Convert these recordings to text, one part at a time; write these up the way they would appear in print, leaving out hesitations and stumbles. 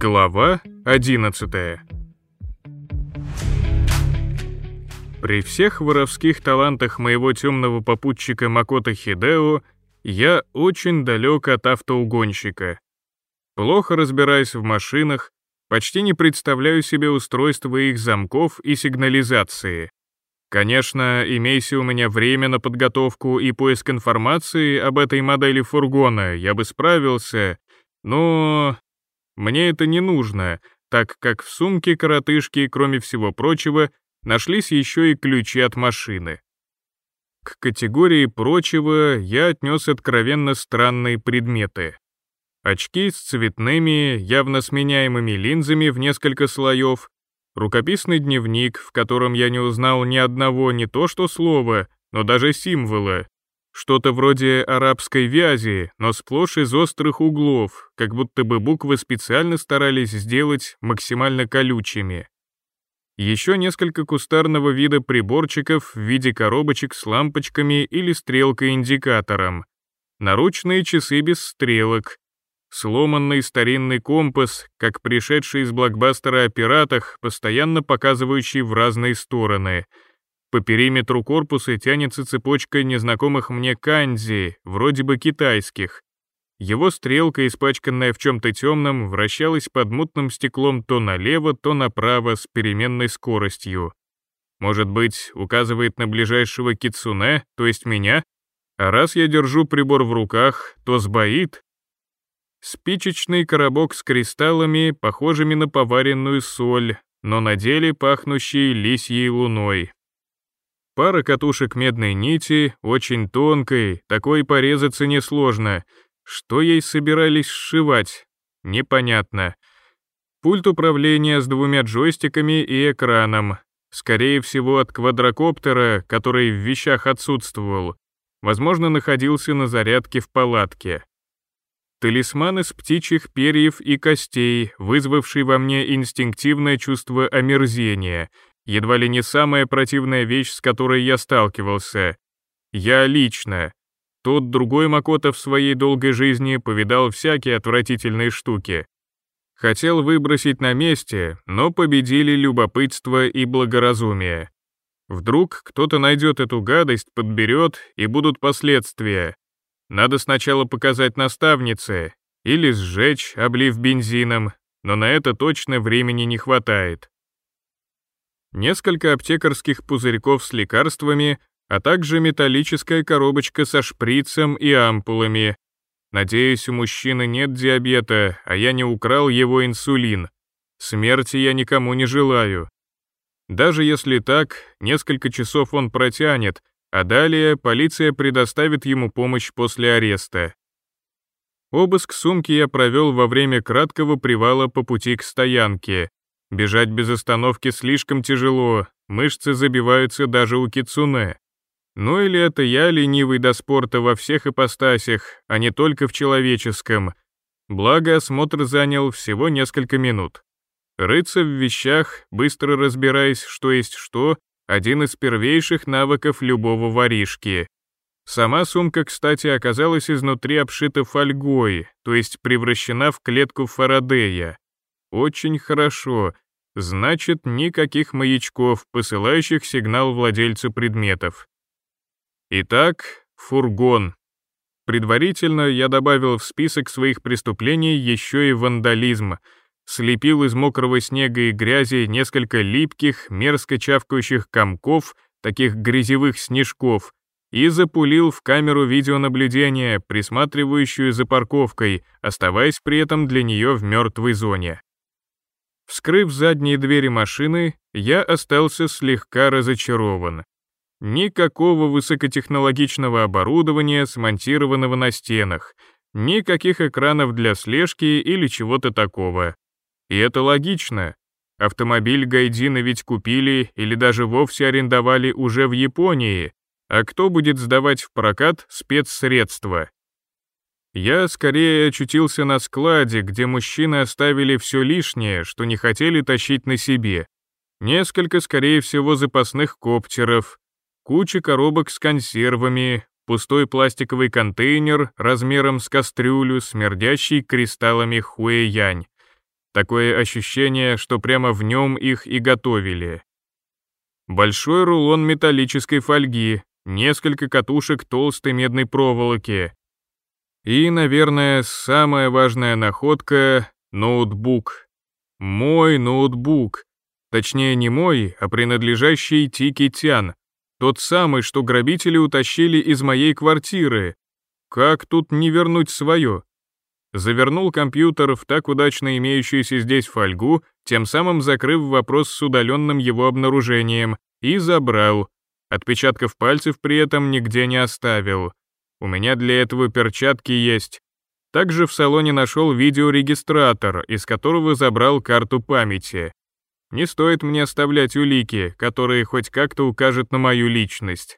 Глава 11. При всех воровских талантах моего темного попутчика Макото Хидео я очень далек от автоугонщика. Плохо разбираюсь в машинах, почти не представляю себе устройство их замков и сигнализации. Конечно, имейся у меня время на подготовку и поиск информации об этой модели фургона, я бы справился, но мне это не нужно, так как в сумке коротышки, кроме всего прочего, нашлись еще и ключи от машины. К категории прочего я отнес откровенно странные предметы. Очки с цветными, явно сменяемыми линзами в несколько слоев, рукописный дневник, в котором я не узнал ни одного не то что слова, но даже символа, что-то вроде арабской вязи, но сплошь из острых углов, как будто бы буквы специально старались сделать максимально колючими. Еще несколько кустарного вида приборчиков в виде коробочек с лампочками или стрелкой-индикатором, наручные часы без стрелок, сломанный старинный компас, как пришедший из блокбастера о пиратах, постоянно показывающий в разные стороны. По периметру корпуса тянется цепочка незнакомых мне канзи, вроде бы китайских. Его стрелка, испачканная в чем-то темном, вращалась под мутным стеклом то налево, то направо с переменной скоростью. Может быть, указывает на ближайшего кицуне, то есть меня? А раз я держу прибор в руках, то сбоит. Спичечный коробок с кристаллами, похожими на поваренную соль, но на деле пахнущие лисьей луной. Пара катушек медной нити, очень тонкой, такой порезаться несложно. Что ей собирались сшивать? Непонятно. Пульт управления с двумя джойстиками и экраном. Скорее всего, от квадрокоптера, который в вещах отсутствовал. Возможно, находился на зарядке в палатке. Талисман из птичьих перьев и костей, вызвавший во мне инстинктивное чувство омерзения. Едва ли не самая противная вещь, с которой я сталкивался. Я лично. Тот другой Макото в своей долгой жизни повидал всякие отвратительные штуки. Хотел выбросить на месте, но победили любопытство и благоразумие. Вдруг кто-то найдет эту гадость, подберет, и будут последствия. Надо сначала показать наставнице, или сжечь, облив бензином, но на это точно времени не хватает. Несколько аптекарских пузырьков с лекарствами, а также металлическая коробочка со шприцем и ампулами. Надеюсь, у мужчины нет диабета, а я не украл его инсулин. Смерти я никому не желаю. Даже если так, несколько часов он протянет, а далее полиция предоставит ему помощь после ареста. Обыск сумки я провел во время краткого привала по пути к стоянке. Бежать без остановки слишком тяжело, мышцы забиваются даже у кицуне. Ну или это я ленивый до спорта во всех ипостасях, а не только в человеческом. Благо, осмотр занял всего несколько минут. Рыться в вещах, быстро разбираясь, что есть что, один из первейших навыков любого воришки. Сама сумка, кстати, оказалась изнутри обшита фольгой, то есть превращена в клетку Фарадея. Очень хорошо. Значит, никаких маячков, посылающих сигнал владельцу предметов. Итак, фургон. Предварительно я добавил в список своих преступлений еще и вандализм. Слепил из мокрого снега и грязи несколько липких, мерзко чавкающих комков, таких грязевых снежков, и запулил в камеру видеонаблюдения, присматривающую за парковкой, оставаясь при этом для нее в мертвой зоне. Вскрыв задние двери машины, я остался слегка разочарован. Никакого высокотехнологичного оборудования, смонтированного на стенах, никаких экранов для слежки или чего-то такого. И это логично. Автомобиль Гайдина ведь купили или даже вовсе арендовали уже в Японии, а кто будет сдавать в прокат спецсредства? Я скорее очутился на складе, где мужчины оставили все лишнее, что не хотели тащить на себе. Несколько, скорее всего, запасных коптеров, куча коробок с консервами, пустой пластиковый контейнер размером с кастрюлю, смердящий кристаллами хуэянь. Такое ощущение, что прямо в нем их и готовили. Большой рулон металлической фольги, несколько катушек толстой медной проволоки. И, наверное, самая важная находка — ноутбук. Мой ноутбук. Точнее, не мой, а принадлежащий Тики Тян. Тот самый, что грабители утащили из моей квартиры. Как тут не вернуть свое? Завернул компьютер в так удачно имеющуюся здесь фольгу, тем самым закрыв вопрос с удаленным его обнаружением, и забрал. Отпечатков пальцев при этом нигде не оставил. У меня для этого перчатки есть. Также в салоне нашел видеорегистратор, из которого забрал карту памяти. Не стоит мне оставлять улики, которые хоть как-то укажут на мою личность.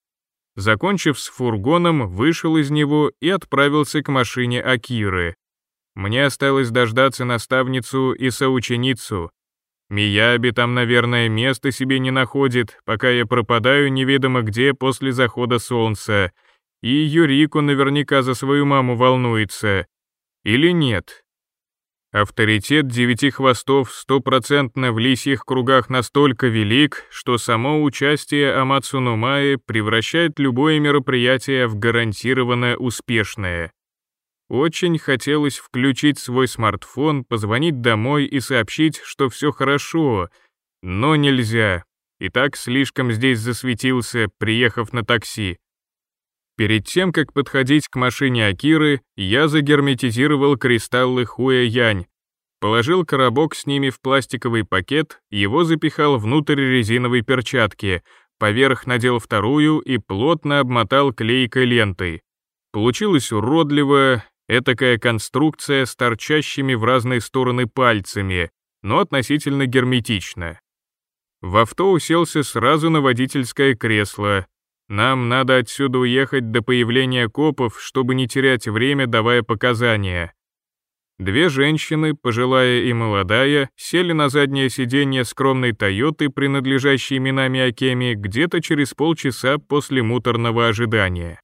Закончив с фургоном, вышел из него и отправился к машине Акиры. Мне осталось дождаться наставницу и соученицу. Мияби там, наверное, места себе не находит, пока я пропадаю неведомо где после захода солнца, и Юрико наверняка за свою маму волнуется. Или нет? Авторитет девяти хвостов стопроцентно в лисьих кругах настолько велик, что само участие Амацу но Mae превращает любое мероприятие в гарантированно успешное. Очень хотелось включить свой смартфон, позвонить домой и сообщить, что все хорошо, но нельзя. И так слишком здесь засветился, приехав на такси. Перед тем, как подходить к машине Акиры, я загерметизировал кристаллы Хуэ-Янь, положил коробок с ними в пластиковый пакет, его запихал внутрь резиновой перчатки, поверх надел вторую и плотно обмотал клейкой лентой. Получилось уродливо, этакая конструкция с торчащими в разные стороны пальцами, но относительно герметично. В авто уселся сразу на водительское кресло. Нам надо отсюда уехать до появления копов, чтобы не терять время, давая показания. Две женщины, пожилая и молодая, сели на заднее сиденье скромной Тойоты, принадлежащей Минами Акеми, где-то через полчаса после муторного ожидания.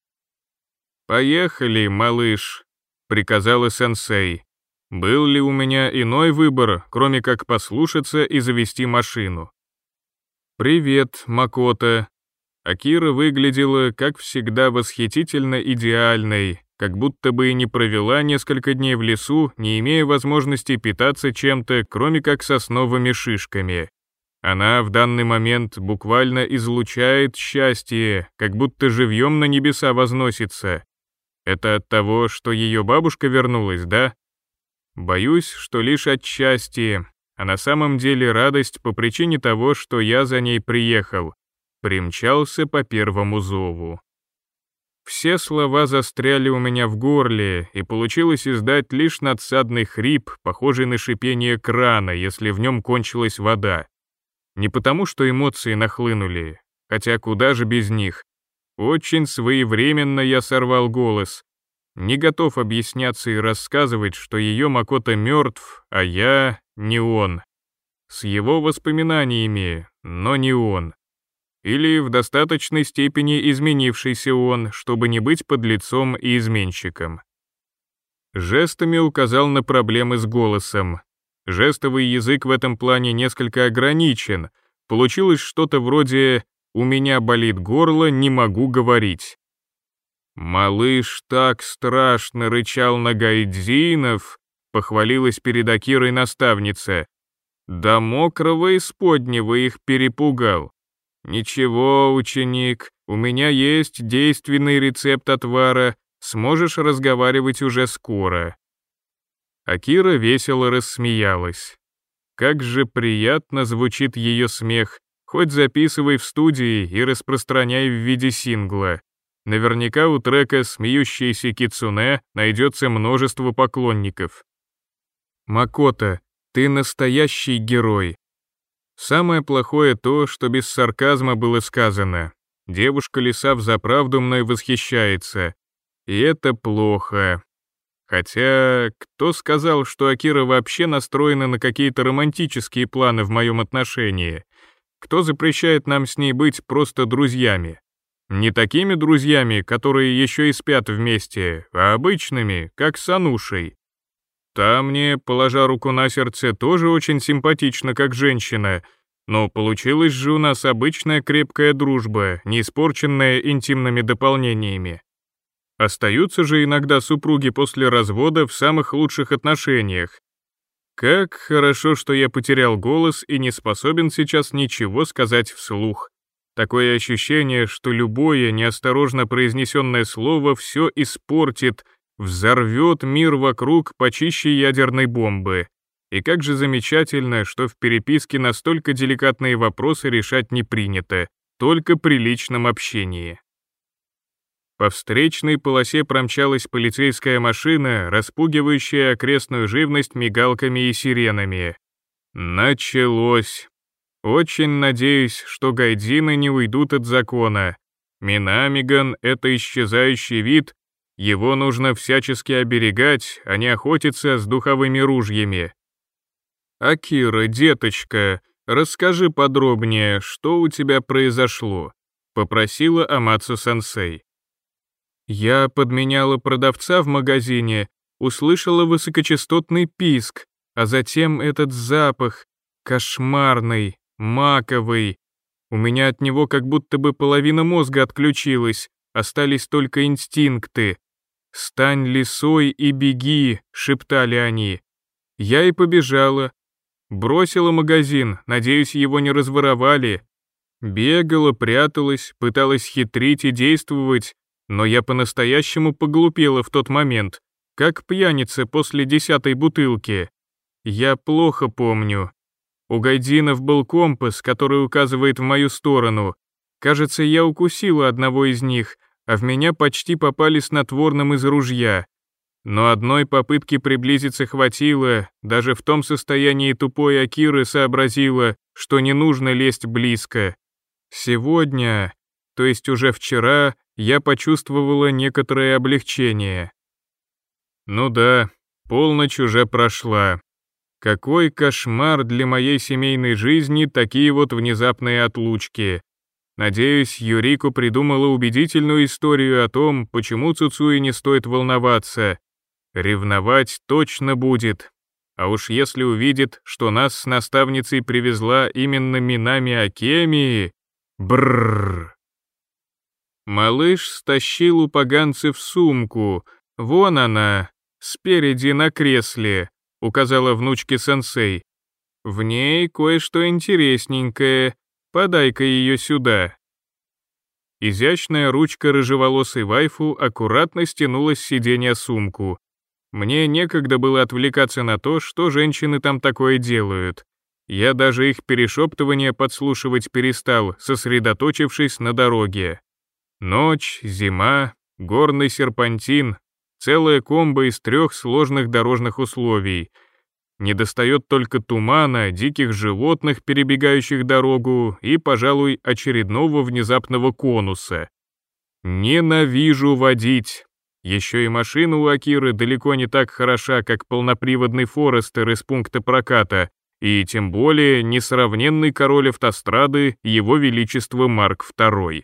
«Поехали, малыш», — приказала сенсей. Был ли у меня иной выбор, кроме как послушаться и завести машину? «Привет, Макото». Акира выглядела, как всегда, восхитительно идеальной, как будто бы и не провела несколько дней в лесу, не имея возможности питаться чем-то, кроме как сосновыми шишками. Она в данный момент буквально излучает счастье, как будто живьем на небеса возносится. Это от того, что ее бабушка вернулась, да? Боюсь, что лишь от счастья, а на самом деле радость по причине того, что я за ней приехал. Примчался по первому зову. Все слова застряли у меня в горле, и получилось издать лишь надсадный хрип, похожий на шипение крана, если в нем кончилась вода. Не потому, что эмоции нахлынули, хотя куда же без них. Очень своевременно я сорвал голос. Не готов объясняться и рассказывать, что ее Макото мертв, а я не он. С его воспоминаниями, но не он. Или в достаточной степени изменившийся он, чтобы не быть подлецом и изменщиком. Жестами указал на проблемы с голосом. Жестовый язык в этом плане несколько ограничен. Получилось что-то вроде «у меня болит горло, не могу говорить». «Малыш так страшно рычал на гайдзинов», — похвалилась перед Акирой наставница. «До мокрого исподнего их перепугал. Ничего, ученик, у меня есть действенный рецепт отвара, сможешь разговаривать уже скоро». Акира весело рассмеялась. Как же приятно звучит ее смех, хоть записывай в студии и распространяй в виде сингла. Наверняка у трека «Смеющийся кицуне» найдется множество поклонников. «Макото, ты настоящий герой». Самое плохое то, что без сарказма было сказано. Девушка-лиса взаправду мной восхищается. И это плохо. Хотя, кто сказал, что Акира вообще настроена на какие-то романтические планы в моем отношении? Кто запрещает нам с ней быть просто друзьями? Не такими друзьями, которые еще и спят вместе, а обычными, как с Анушей. Та мне, положа руку на сердце, тоже очень симпатична, как женщина, но получилась же у нас обычная крепкая дружба, не испорченная интимными дополнениями. Остаются же иногда супруги после развода в самых лучших отношениях. Как хорошо, что я потерял голос и не способен сейчас ничего сказать вслух. Такое ощущение, что любое неосторожно произнесенное слово все испортит, взорвет мир вокруг почище ядерной бомбы. И как же замечательно, что в переписке настолько деликатные вопросы решать не принято, только при личном общении. По встречной полосе промчалась полицейская машина, распугивающая окрестную живность мигалками и сиренами. Началось. Очень надеюсь, что гайдины не уйдут от закона. Минамиган — это исчезающий вид, его нужно всячески оберегать, а не охотиться с духовыми ружьями. «Акира, деточка, расскажи подробнее, что у тебя произошло», — попросила Амацу-сенсей. Я подменяла продавца в магазине, услышала высокочастотный писк, а затем этот запах, кошмарный, маковый. У меня от него как будто бы половина мозга отключилась, остались только инстинкты. «Стань лисой и беги», — шептали они. Я и побежала. Бросила магазин, надеюсь, его не разворовали. Бегала, пряталась, пыталась хитрить и действовать, но я по-настоящему поглупела в тот момент, как пьяница после 10-й бутылки. Я плохо помню. У гайдинов был компас, который указывает в мою сторону. Кажется, я укусила одного из них, а в меня почти попали снотворным из ружья. Но одной попытки приблизиться хватило, даже в том состоянии тупой Акиры сообразила, что не нужно лезть близко. Сегодня, то есть уже вчера, я почувствовала некоторое облегчение. Ну да, полночь уже прошла. Какой кошмар для моей семейной жизни такие вот внезапные отлучки. Надеюсь, Юрико придумала убедительную историю о том, почему Цуцуи не стоит волноваться. Ревновать точно будет. А уж если увидит, что нас с наставницей привезла именно Минами Акемии... Брррр. Малыш стащил у поганцев сумку. Вон она, спереди на кресле, указала внучке сенсей. В ней кое-что интересненькое. Подай-ка ее сюда. Изящная ручка рыжеволосой вайфу аккуратно стянула с сиденья сумку. Мне некогда было отвлекаться на то, что женщины там такое делают. Я даже их перешептывания подслушивать перестал, сосредоточившись на дороге. Ночь, зима, горный серпантин, целая комбо из 3 сложных дорожных условий. Недостает только тумана, диких животных, перебегающих дорогу, и, пожалуй, очередного внезапного конуса. Ненавижу водить. Еще и машина у Акиры далеко не так хороша, как полноприводный Форестер из пункта проката, и тем более несравненный король автострады Его Величество Марк II.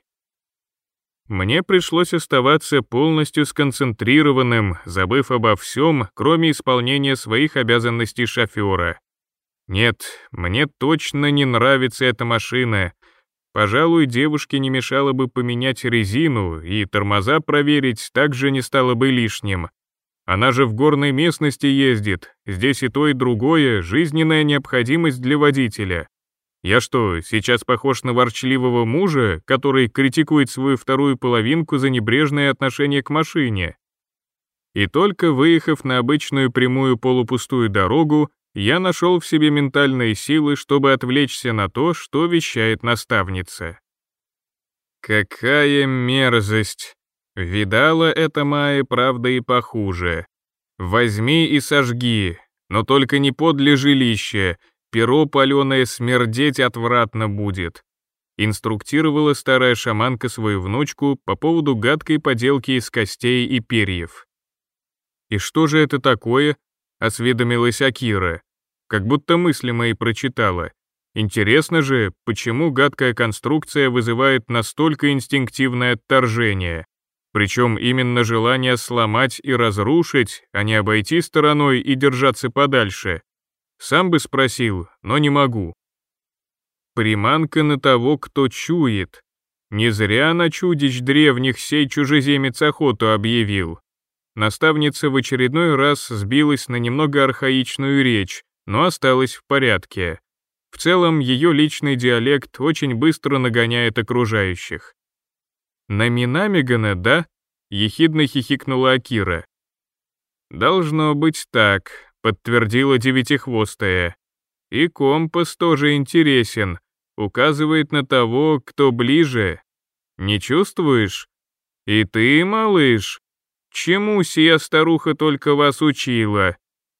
Мне пришлось оставаться полностью сконцентрированным, забыв обо всем, кроме исполнения своих обязанностей шофера. Нет, мне точно не нравится эта машина. Пожалуй, девушке не мешало бы поменять резину, и тормоза проверить также не стало бы лишним. Она же в горной местности ездит, здесь и то, и другое — жизненная необходимость для водителя. Я что, сейчас похож на ворчливого мужа, который критикует свою вторую половинку за небрежное отношение к машине? И только выехав на обычную прямую полупустую дорогу, я нашел в себе ментальные силы, чтобы отвлечься на то, что вещает наставница. Какая мерзость! Видала это Майя, правда, и похуже. Возьми и сожги, но только не подле жилища, перо паленое смердеть отвратно будет. Инструктировала старая шаманка свою внучку по поводу гадкой поделки из костей и перьев. «И что же это такое?» — осведомилась Акира. Как будто мысли мои прочитала. Интересно же, почему гадкая конструкция вызывает настолько инстинктивное отторжение. Причем именно желание сломать и разрушить, а не обойти стороной и держаться подальше. Сам бы спросил, но не могу. Приманка на того, кто чует. Не зря на чудищ древних сей чужеземец охоту объявил. Наставница в очередной раз сбилась на немного архаичную речь, но осталась в порядке. В целом, ее личный диалект очень быстро нагоняет окружающих. «На Минамигана, да?» — ехидно хихикнула Акира. «Должно быть так», — подтвердила девятихвостая. «И компас тоже интересен, указывает на того, кто ближе. Не чувствуешь? И ты, малыш? Чему сия старуха только вас учила?»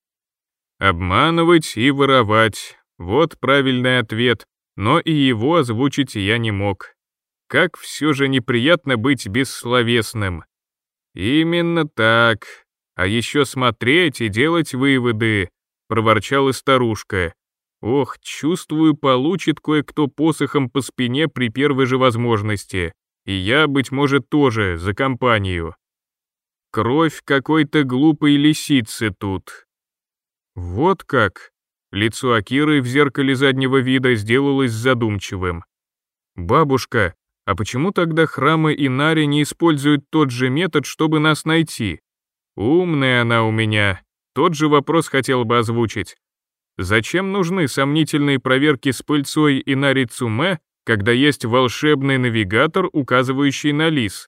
«Обманывать и воровать. Вот правильный ответ, но и его озвучить я не мог. Как все же неприятно быть бессловесным. Именно так. А еще смотреть и делать выводы», — проворчала старушка. «Ох, чувствую, получит кое-кто посохом по спине при первой же возможности. И я, быть может, тоже за компанию. Кровь какой-то глупой лисицы тут». «Вот как?» Лицо Акиры в зеркале заднего вида сделалось задумчивым. «Бабушка, а почему тогда храмы Инари не используют тот же метод, чтобы нас найти? Умная она у меня. Тот же вопрос хотел бы озвучить. Зачем нужны сомнительные проверки с пыльцой Инари Цуме, когда есть волшебный навигатор, указывающий на лис?»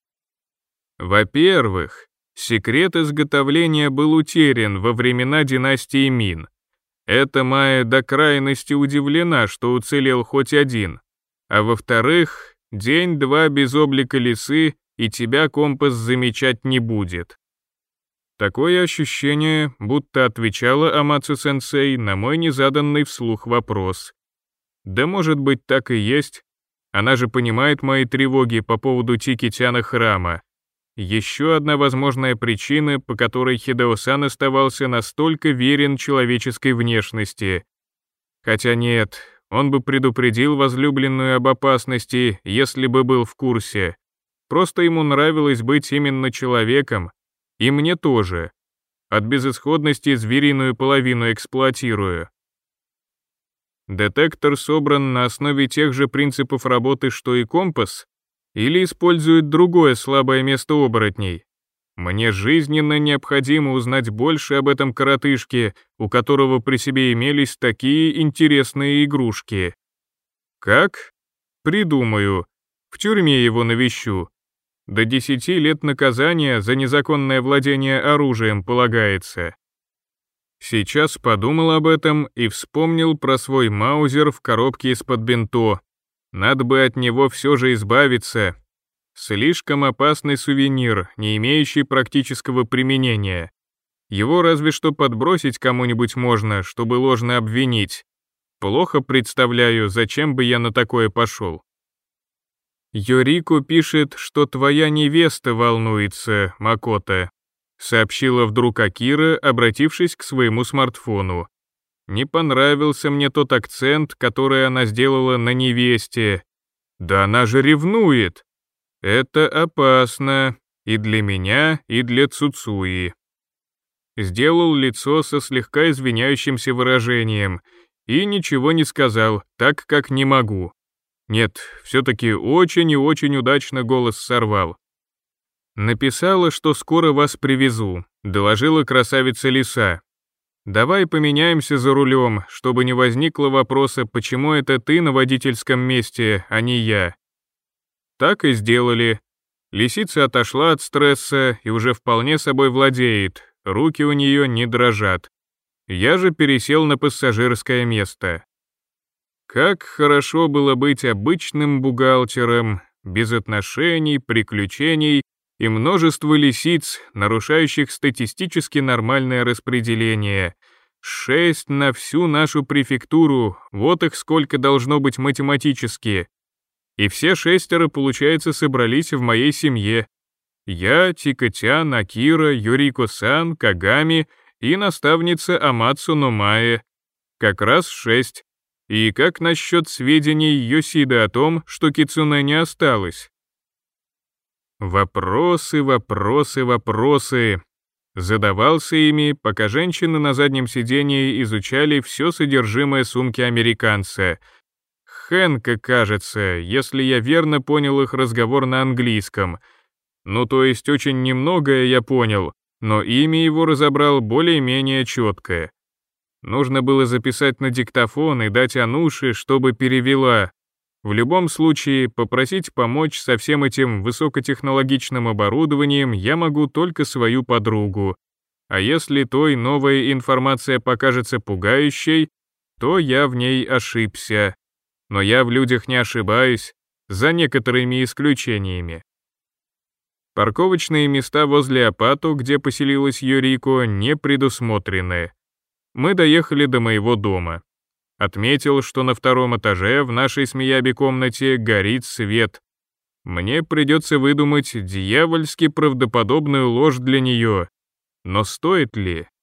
Во-первых, секрет изготовления был утерян во времена династии Мин. Эта Майя до крайности удивлена, что уцелел хоть один. А во-вторых, день-два без облика лисы, и тебя компас замечать не будет. Такое ощущение, будто отвечала Амацу-сенсей на мой незаданный вслух вопрос. Да может быть так и есть. Она же понимает мои тревоги по поводу Тикитяна храма. Еще одна возможная причина, по которой Хидео-сан оставался настолько верен человеческой внешности. Хотя нет, он бы предупредил возлюбленную об опасности, если бы был в курсе. Просто ему нравилось быть именно человеком, и мне тоже. От безысходности звериную половину эксплуатирую. Детектор собран на основе тех же принципов работы, что и компас, или использует другое слабое место оборотней. Мне жизненно необходимо узнать больше об этом коротышке, у которого при себе имелись такие интересные игрушки. Как? Придумаю. В тюрьме его навещу. До 10 лет наказания за незаконное владение оружием полагается. Сейчас подумал об этом и вспомнил про свой маузер в коробке из-под бенто. Надо бы от него все же избавиться. Слишком опасный сувенир, не имеющий практического применения. Его разве что подбросить кому-нибудь можно, чтобы ложно обвинить. Плохо представляю, зачем бы я на такое пошел. «Йорико пишет, что твоя невеста волнуется, Макото», сообщила вдруг Акира, обратившись к своему смартфону. Не понравился мне тот акцент, который она сделала на невесте. Да она же ревнует. Это опасно и для меня, и для Цуцуи. Сделал лицо со слегка извиняющимся выражением и ничего не сказал, так как не могу. Нет, все-таки очень и очень удачно голос сорвал. Написала, что скоро вас привезу, доложила красавица лиса. Давай поменяемся за рулем, чтобы не возникло вопроса, почему это ты на водительском месте, а не я. Так и сделали. Лисица отошла от стресса и уже вполне собой владеет, руки у нее не дрожат. Я же пересел на пассажирское место. Как хорошо было быть обычным бухгалтером, без отношений, приключений и множество лисиц, нарушающих статистически нормальное распределение. 6 на всю нашу префектуру, вот их сколько должно быть математически. И все 6, получается, собрались в моей семье. Я, Тикотян, Акира, Юрико-сан, Кагами и наставница Амацу Номае. Как раз 6. И как насчет сведений Йосиды о том, что Кицуне не осталось? Вопросы, вопросы, вопросы. Задавался ими, пока женщины на заднем сидении изучали все содержимое сумки американца. Хэнка, кажется, если я верно понял их разговор на английском. Ну, то есть очень немногое я понял, но имя его разобрал более-менее четко. Нужно было записать на диктофон и дать Ануше, чтобы перевела. В любом случае, попросить помочь со всем этим высокотехнологичным оборудованием я могу только свою подругу. А если той новая информация покажется пугающей, то я в ней ошибся. Но я в людях не ошибаюсь, за некоторыми исключениями. Парковочные места возле Апату, где поселилась Юрико, не предусмотрены. Мы доехали до моего дома. Отметил, что на втором этаже в нашей с Мияби комнате горит свет. Мне придется выдумать дьявольски правдоподобную ложь для нее. Но стоит ли?